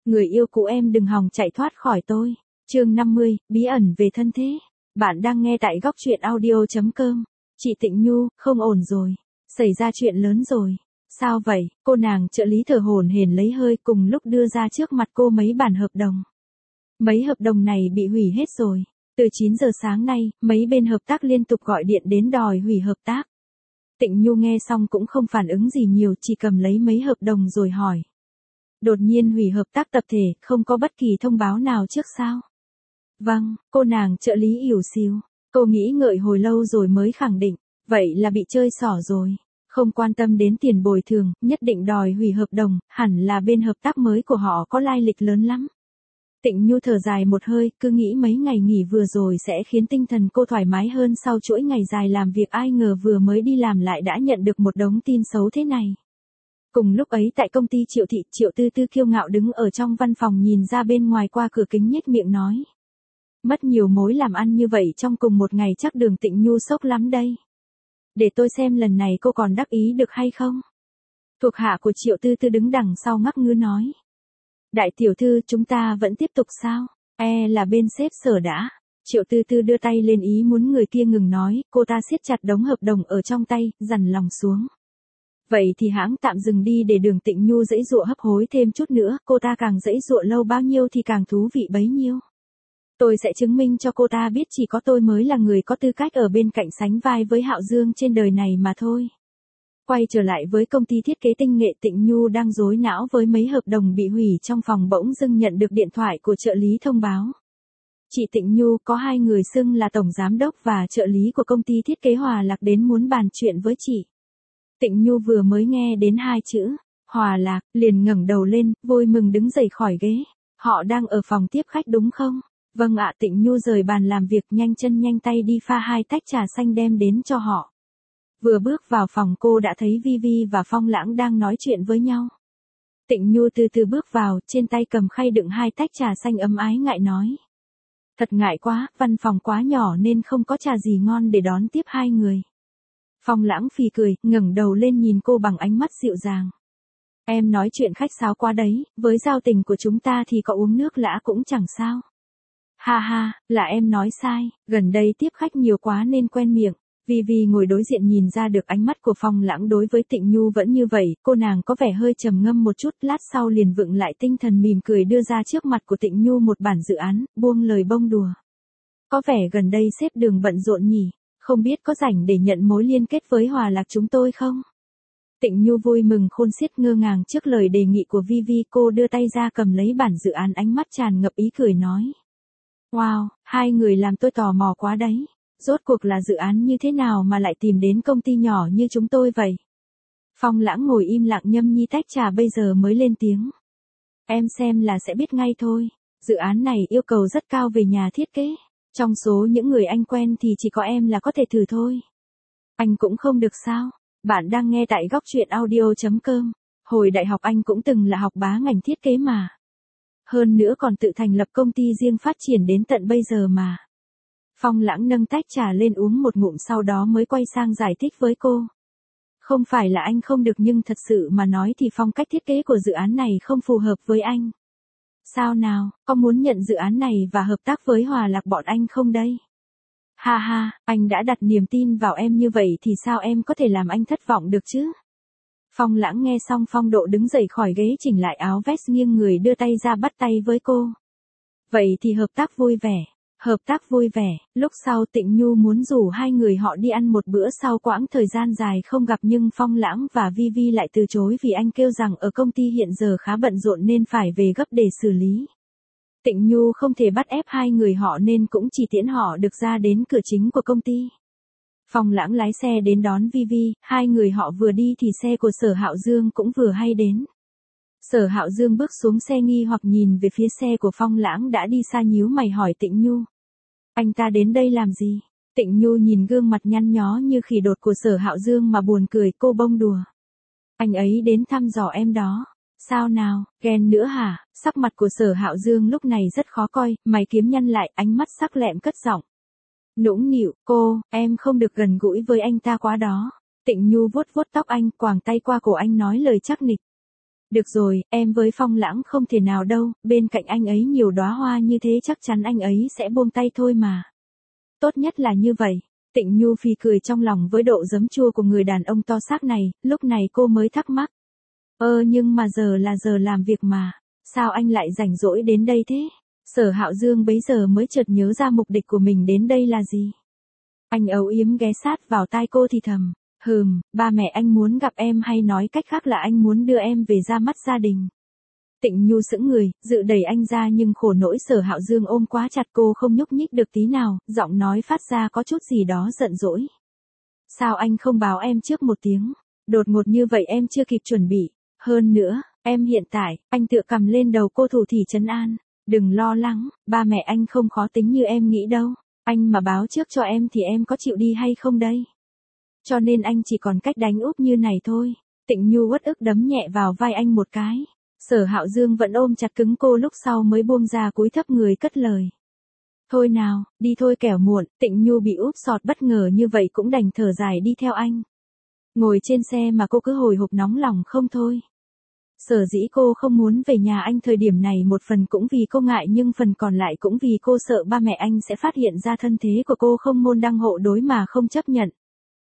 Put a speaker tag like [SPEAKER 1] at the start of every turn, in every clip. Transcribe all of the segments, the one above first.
[SPEAKER 1] Người yêu cũ em đừng hòng chạy thoát khỏi tôi. Chương 50, bí ẩn về thân thế. Bạn đang nghe tại góc truyện audio.com. Chị Tịnh Nhu, không ổn rồi. Xảy ra chuyện lớn rồi. Sao vậy? Cô nàng trợ lý thở hổn hển lấy hơi cùng lúc đưa ra trước mặt cô mấy bản hợp đồng. Mấy hợp đồng này bị hủy hết rồi. Từ 9 giờ sáng nay, mấy bên hợp tác liên tục gọi điện đến đòi hủy hợp tác. Tịnh Nhu nghe xong cũng không phản ứng gì nhiều, chỉ cầm lấy mấy hợp đồng rồi hỏi. Đột nhiên hủy hợp tác tập thể, không có bất kỳ thông báo nào trước sao? Vâng, cô nàng trợ lý ỉu xìu. Cô nghĩ ngợi hồi lâu rồi mới khẳng định, vậy là bị chơi xỏ rồi. Không quan tâm đến tiền bồi thường, nhất định đòi hủy hợp đồng, hẳn là bên hợp tác mới của họ có lai lịch lớn lắm. Tịnh Nhu thở dài một hơi, cứ nghĩ mấy ngày nghỉ vừa rồi sẽ khiến tinh thần cô thoải mái hơn sau chuỗi ngày dài làm việc, ai ngờ vừa mới đi làm lại đã nhận được một đống tin xấu thế này. Cùng lúc ấy tại công ty Triệu Thị, Triệu Tư Tư kiêu ngạo đứng ở trong văn phòng nhìn ra bên ngoài qua cửa kính nhếch miệng nói. Mất nhiều mối làm ăn như vậy trong cùng một ngày chắc đường Tịnh Nhu sốc lắm đây. Để tôi xem lần này cô còn đắc ý được hay không? Thuộc hạ của Triệu Tư Tư đứng đằng sau ngắc ngứ nói. Đại tiểu thư, chúng ta vẫn tiếp tục sao? Là bên sếp Sở đã. Triệu Tư Tư đưa tay lên ý muốn người kia ngừng nói, cô ta siết chặt đống hợp đồng ở trong tay, dằn lòng xuống. Vậy thì hãng tạm dừng đi để đường Tịnh Nhu giãy giụa hấp hối thêm chút nữa, cô ta càng giãy giụa lâu bao nhiêu thì càng thú vị bấy nhiêu. Tôi sẽ chứng minh cho cô ta biết chỉ có tôi mới là người có tư cách ở bên cạnh sánh vai với Hạo Dương trên đời này mà thôi. Quay trở lại với công ty thiết kế tinh nghệ, Tịnh Nhu đang rối não với mấy hợp đồng bị hủy trong phòng, bỗng dưng nhận được điện thoại của trợ lý thông báo. Chị Tịnh Nhu, có hai người xưng là tổng giám đốc và trợ lý của công ty thiết kế Hòa Lạc đến muốn bàn chuyện với chị. Tịnh Nhu vừa mới nghe đến hai chữ Hòa Lạc, liền ngẩng đầu lên, vui mừng đứng dậy khỏi ghế. Họ đang ở phòng tiếp khách đúng không? Vâng ạ. Tịnh Nhu rời bàn làm việc, nhanh chân nhanh tay đi pha hai tách trà xanh đem đến cho họ. Vừa bước vào phòng cô đã thấy Vivi và Phong Lãng đang nói chuyện với nhau. Tịnh Nhu từ từ bước vào, trên tay cầm khay đựng hai tách trà xanh ấm ái ngại nói. Thật ngại quá, văn phòng quá nhỏ nên không có trà gì ngon để đón tiếp hai người. Phong Lãng phì cười, ngẩng đầu lên nhìn cô bằng ánh mắt dịu dàng. Em nói chuyện khách sáo quá đấy, với giao tình của chúng ta thì có uống nước lã cũng chẳng sao. Ha ha, là em nói sai, gần đây tiếp khách nhiều quá nên quen miệng. Vivi ngồi đối diện nhìn ra được ánh mắt của Phong Lãng đối với Tịnh Nhu vẫn như vậy, cô nàng có vẻ hơi trầm ngâm một chút, lát sau liền vựng lại tinh thần mỉm cười đưa ra trước mặt của Tịnh Nhu một bản dự án, buông lời bông đùa. Có vẻ gần đây sếp Đường bận rộn nhỉ, không biết có rảnh để nhận mối liên kết với Hòa Lạc chúng tôi không? Tịnh Nhu vui mừng khôn xiết ngơ ngàng trước lời đề nghị của Vivi, cô đưa tay ra cầm lấy bản dự án, ánh mắt tràn ngập ý cười nói. Wow, hai người làm tôi tò mò quá đấy. Rốt cuộc là dự án như thế nào mà lại tìm đến công ty nhỏ như chúng tôi vậy? Phong Lãng ngồi im lặng nhâm nhi tách trà bây giờ mới lên tiếng. Em xem là sẽ biết ngay thôi. Dự án này yêu cầu rất cao về nhà thiết kế. Trong số những người anh quen thì chỉ có em là có thể thử thôi. Anh cũng không được sao? Bạn đang nghe tại góc truyện audio.com. Hồi đại học anh cũng từng là học bá ngành thiết kế mà. Hơn nữa còn tự thành lập công ty riêng phát triển đến tận bây giờ mà. Phong Lãng nâng tách trà lên uống một ngụm sau đó mới quay sang giải thích với cô. Không phải là anh không được, nhưng thật sự mà nói thì phong cách thiết kế của dự án này không phù hợp với anh. Sao nào, có muốn nhận dự án này và hợp tác với Hòa Lạc bọn anh không đây? Ha ha, anh đã đặt niềm tin vào em như vậy thì sao em có thể làm anh thất vọng được chứ? Phong Lãng nghe xong phong độ đứng dậy khỏi ghế, chỉnh lại áo vest, nghiêng người đưa tay ra bắt tay với cô. Vậy thì hợp tác vui vẻ. Hợp tác vui vẻ. Lúc sau Tịnh Nhu muốn rủ hai người họ đi ăn một bữa sau quãng thời gian dài không gặp, nhưng Phong Lãng và Vivi lại từ chối vì anh kêu rằng ở công ty hiện giờ khá bận rộn nên phải về gấp để xử lý. Tịnh Nhu không thể bắt ép hai người họ nên cũng chỉ tiễn họ được ra đến cửa chính của công ty. Phong Lãng lái xe đến đón Vivi, hai người họ vừa đi thì xe của Sở Hạo Dương cũng vừa hay đến. Sở Hạo Dương bước xuống xe nghi hoặc nhìn về phía xe của Phong Lãng đã đi xa, nhíu mày hỏi Tịnh Nhu. Anh ta đến đây làm gì? Tịnh Nhu nhìn gương mặt nhăn nhó như khỉ đột của Sở Hạo Dương mà buồn cười, cô bông đùa. Anh ấy đến thăm dò em đó. Sao nào, ghen nữa hả? Sắc mặt của Sở Hạo Dương lúc này rất khó coi, mày kiếm nhăn lại, ánh mắt sắc lẹm cất giọng. Nũng nịu, cô, em không được gần gũi với anh ta quá đó. Tịnh Nhu vuốt vuốt tóc anh, quàng tay qua cổ anh nói lời chắc nịch. Được rồi, em với Phong Lãng không thể nào đâu, bên cạnh anh ấy nhiều đóa hoa như thế chắc chắn anh ấy sẽ buông tay thôi mà. Tốt nhất là như vậy. Tịnh Nhu phì cười trong lòng với độ giấm chua của người đàn ông to xác này, lúc này cô mới thắc mắc. Nhưng mà giờ là giờ làm việc mà, sao anh lại rảnh rỗi đến đây thế? Sở Hạo Dương bấy giờ mới chợt nhớ ra mục đích của mình đến đây là gì. Anh âu yếm ghé sát vào tai cô thì thầm. Ba mẹ anh muốn gặp em hay nói cách khác là anh muốn đưa em về ra mắt gia đình. Tịnh Nhu sững người, dự đẩy anh ra nhưng khổ nỗi Sở Hạo Dương ôm quá chặt cô không nhúc nhích được tí nào, giọng nói phát ra có chút gì đó giận dỗi. Sao anh không báo em trước một tiếng? Đột ngột như vậy em chưa kịp chuẩn bị. Hơn nữa, em hiện tại, anh tựa cầm lên đầu cô thủ thỉ trấn an. Đừng lo lắng, ba mẹ anh không khó tính như em nghĩ đâu. Anh mà báo trước cho em thì em có chịu đi hay không đây? Cho nên anh chỉ còn cách đánh úp như này thôi. Tịnh Nhu uất ức đấm nhẹ vào vai anh một cái. Sở Hạo Dương vẫn ôm chặt cứng cô lúc sau mới buông ra cúi thấp người cất lời. Thôi nào, đi thôi kẻo muộn. Tịnh Nhu bị úp sọt bất ngờ như vậy cũng đành thở dài đi theo anh. Ngồi trên xe mà cô cứ hồi hộp nóng lòng không thôi. Sở dĩ cô không muốn về nhà anh thời điểm này một phần cũng vì cô ngại nhưng phần còn lại cũng vì cô sợ ba mẹ anh sẽ phát hiện ra thân thế của cô không môn đăng hộ đối mà không chấp nhận.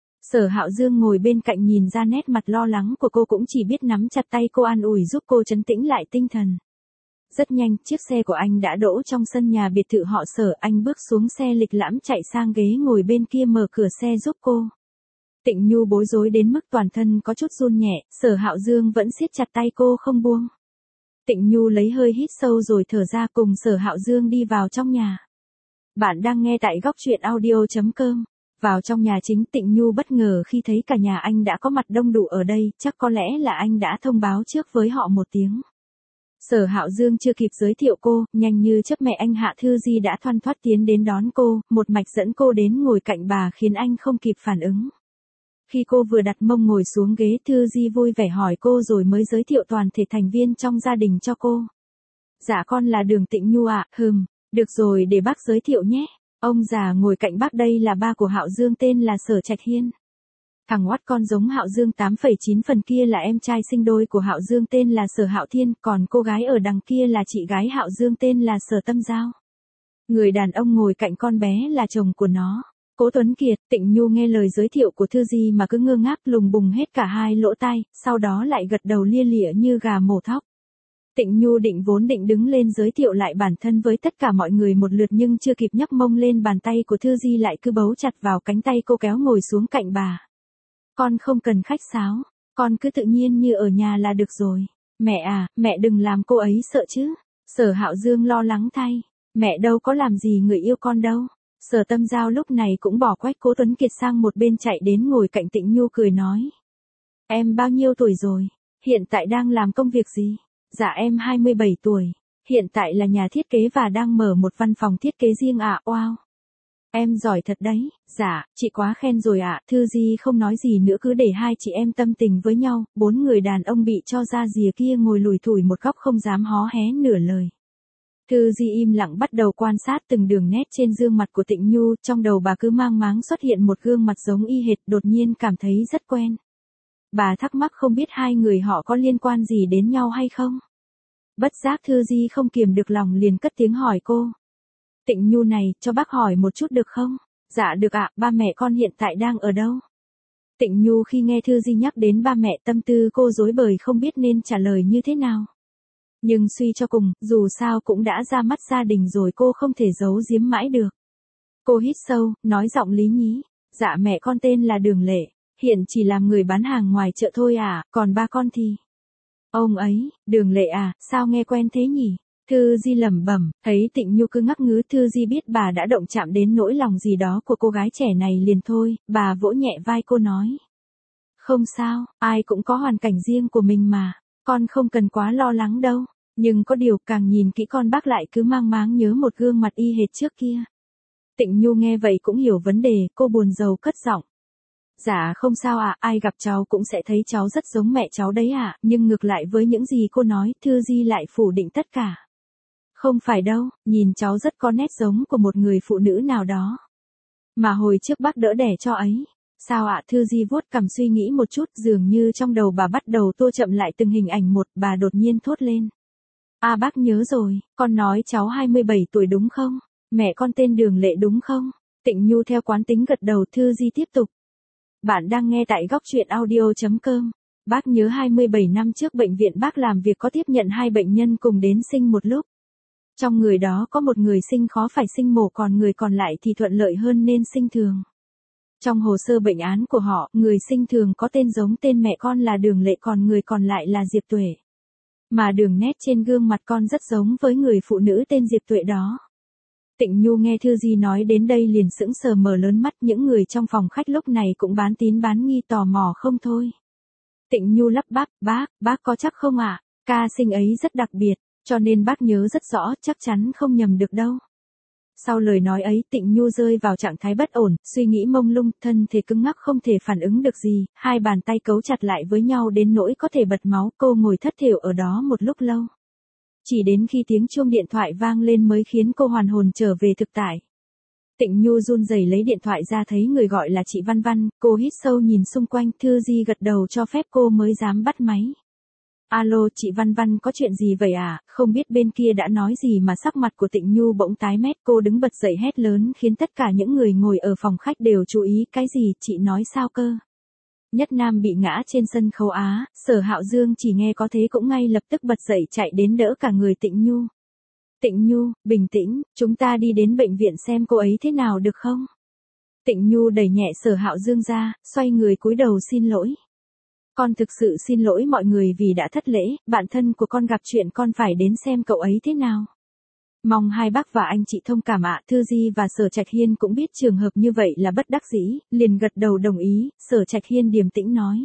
[SPEAKER 1] Sở Hạo Dương ngồi bên cạnh nhìn ra nét mặt lo lắng của cô cũng chỉ biết nắm chặt tay cô an ủi giúp cô trấn tĩnh lại tinh thần. Rất nhanh, chiếc xe của anh đã đỗ trong sân nhà biệt thự họ Sở, anh bước xuống xe lịch lãm chạy sang ghế ngồi bên kia mở cửa xe giúp cô. Tịnh Nhu bối rối đến mức toàn thân có chút run nhẹ, Sở Hạo Dương vẫn siết chặt tay cô không buông. Tịnh Nhu lấy hơi hít sâu rồi thở ra cùng Sở Hạo Dương đi vào trong nhà. Bạn đang nghe tại góc truyện audio.com. Vào trong nhà chính Tịnh Nhu bất ngờ khi thấy cả nhà anh đã có mặt đông đủ ở đây, chắc có lẽ là anh đã thông báo trước với họ một tiếng. Sở Hạo Dương chưa kịp giới thiệu cô, nhanh như chớp mẹ anh Hạ Thư Di đã thoăn thoắt tiến đến đón cô, một mạch dẫn cô đến ngồi cạnh bà khiến anh không kịp phản ứng. Khi cô vừa đặt mông ngồi xuống ghế Thư Di vui vẻ hỏi cô rồi mới giới thiệu toàn thể thành viên trong gia đình cho cô. Dạ con là Đường Tịnh Nhu ạ. Được rồi để bác giới thiệu nhé. Ông già ngồi cạnh bác đây là ba của Hạo Dương tên là Sở Trạch Hiên. Thằng oắt con giống Hạo Dương 8,9 phần kia là em trai sinh đôi của Hạo Dương tên là Sở Hạo Thiên, còn cô gái ở đằng kia là chị gái Hạo Dương tên là Sở Tâm Giao. Người đàn ông ngồi cạnh con bé là chồng của nó. Cố Tuấn Kiệt. Tịnh Nhu nghe lời giới thiệu của Thư Di mà cứ ngơ ngác lùng bùng hết cả hai lỗ tai, sau đó lại gật đầu lia lịa như gà mổ thóc. Tịnh Nhu vốn định đứng lên giới thiệu lại bản thân với tất cả mọi người một lượt nhưng chưa kịp nhấc mông lên bàn tay của Thư Di lại cứ bấu chặt vào cánh tay cô kéo ngồi xuống cạnh bà. Con không cần khách sáo, con cứ tự nhiên như ở nhà là được rồi. Mẹ à, mẹ đừng làm cô ấy sợ chứ. Sở Hạo Dương lo lắng thay. Mẹ đâu có làm gì người yêu con đâu. Sở Tâm Giao lúc này cũng bỏ quách Cố Tuấn Kiệt sang một bên chạy đến ngồi cạnh Tịnh Nhu cười nói. Em bao nhiêu tuổi rồi? Hiện tại đang làm công việc gì? Dạ em 27 tuổi. Hiện tại là nhà thiết kế và đang mở một văn phòng thiết kế riêng ạ. Wow. Em giỏi thật đấy. Dạ, chị quá khen rồi ạ. Thư Di không nói gì nữa cứ để hai chị em tâm tình với nhau. Bốn người đàn ông bị cho ra rìa kia ngồi lủi thủi một góc không dám hó hé nửa lời. Thư Di im lặng bắt đầu quan sát từng đường nét trên gương mặt của Tịnh Nhu, trong đầu bà cứ mang máng xuất hiện một gương mặt giống y hệt, đột nhiên cảm thấy rất quen. Bà thắc mắc không biết hai người họ có liên quan gì đến nhau hay không. Bất giác Thư Di không kiềm được lòng liền cất tiếng hỏi cô. Tịnh Nhu này, cho bác hỏi một chút được không? Dạ được ạ, ba mẹ con hiện tại đang ở đâu? Tịnh Nhu khi nghe Thư Di nhắc đến ba mẹ tâm tư cô rối bời không biết nên trả lời như thế nào. Nhưng suy cho cùng, dù sao cũng đã ra mắt gia đình rồi cô không thể giấu giếm mãi được. Cô hít sâu, nói giọng lý nhí. Dạ mẹ con tên là Đường Lệ, hiện chỉ làm người bán hàng ngoài chợ thôi à, còn ba con thì... Ông ấy, Đường Lệ à, sao nghe quen thế nhỉ? Thư Di lẩm bẩm, thấy Tịnh Nhu cứ ngắc ngứ Thư Di biết bà đã động chạm đến nỗi lòng gì đó của cô gái trẻ này liền thôi, bà vỗ nhẹ vai cô nói. Không sao, ai cũng có hoàn cảnh riêng của mình mà, con không cần quá lo lắng đâu. Nhưng có điều càng nhìn kỹ con bác lại cứ mang máng nhớ một gương mặt y hệt trước kia. Tịnh Nhu nghe vậy cũng hiểu vấn đề, cô buồn rầu cất giọng. Dạ không sao ạ, ai gặp cháu cũng sẽ thấy cháu rất giống mẹ cháu đấy ạ, nhưng ngược lại với những gì cô nói, Thư Di lại phủ định tất cả. Không phải đâu, nhìn cháu rất có nét giống của một người phụ nữ nào đó. Mà hồi trước bác đỡ đẻ cho ấy. Sao ạ? Thư Di vuốt cằm suy nghĩ một chút, dường như trong đầu bà bắt đầu tô chậm lại từng hình ảnh một, bà đột nhiên thốt lên. À bác nhớ rồi, con nói cháu 27 tuổi đúng không? Mẹ con tên Đường Lệ đúng không? Tịnh Nhu theo quán tính gật đầu. Thư Di tiếp tục. Bạn đang nghe tại góc truyện audio.com. Bác nhớ 27 năm trước bệnh viện bác làm việc có tiếp nhận 2 bệnh nhân cùng đến sinh một lúc. Trong người đó có một người sinh khó phải sinh mổ, còn người còn lại thì thuận lợi hơn nên sinh thường. Trong hồ sơ bệnh án của họ, người sinh thường có tên giống tên mẹ con là Đường Lệ, còn người còn lại là Diệp Tuệ. Mà đường nét trên gương mặt con rất giống với người phụ nữ tên Diệp Tuệ đó. Tịnh Nhu nghe Thư Di nói đến đây liền sững sờ mở lớn mắt, những người trong phòng khách lúc này cũng bán tín bán nghi tò mò không thôi. Tịnh Nhu lắp bắp, bác có chắc không ạ? Ca sinh ấy rất đặc biệt, cho nên bác nhớ rất rõ, chắc chắn không nhầm được đâu. Sau lời nói ấy, Tịnh Nhu rơi vào trạng thái bất ổn, suy nghĩ mông lung, thân thể cứng ngắc không thể phản ứng được gì, hai bàn tay cấu chặt lại với nhau đến nỗi có thể bật máu, cô ngồi thất thểu ở đó một lúc lâu. Chỉ đến khi tiếng chuông điện thoại vang lên mới khiến cô hoàn hồn trở về thực tại. Tịnh Nhu run rẩy lấy điện thoại ra, thấy người gọi là chị Văn Văn, cô hít sâu nhìn xung quanh, Thư Di gật đầu cho phép cô mới dám bắt máy. Alo, chị Văn Văn, có chuyện gì vậy à? Không biết bên kia đã nói gì mà sắc mặt của Tịnh Nhu bỗng tái mét, cô đứng bật dậy hét lớn khiến tất cả những người ngồi ở phòng khách đều chú ý. Cái gì? Chị nói sao cơ? Nhất Nam bị ngã trên sân khấu Á, Sở Hạo Dương chỉ nghe có thế cũng ngay lập tức bật dậy chạy đến đỡ cả người Tịnh Nhu. Tịnh Nhu, bình tĩnh, chúng ta đi đến bệnh viện xem cô ấy thế nào được không? Tịnh Nhu đẩy nhẹ Sở Hạo Dương ra, xoay người cúi đầu xin lỗi. Con thực sự xin lỗi mọi người vì đã thất lễ, bạn thân của con gặp chuyện con phải đến xem cậu ấy thế nào. Mong hai bác và anh chị thông cảm ạ. Thư Di và Sở Trạch Hiên cũng biết trường hợp như vậy là bất đắc dĩ, liền gật đầu đồng ý. Sở Trạch Hiên điềm tĩnh nói.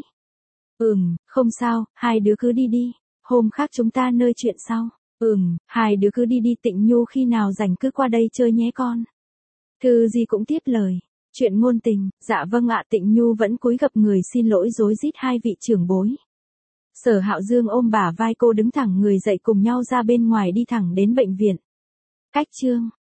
[SPEAKER 1] Không sao, hai đứa cứ đi đi, hôm khác chúng ta nơi chuyện sau. Hai đứa cứ đi đi. Tịnh Nhu khi nào rảnh cứ qua đây chơi nhé con. Thư Di cũng tiếp lời. Chuyện ngôn tình, dạ vâng ạ. Tịnh Nhu vẫn cúi gập người xin lỗi rối rít hai vị trưởng bối. Sở Hạo Dương ôm bả vai cô đứng thẳng người dậy cùng nhau ra bên ngoài đi thẳng đến bệnh viện. Cách chương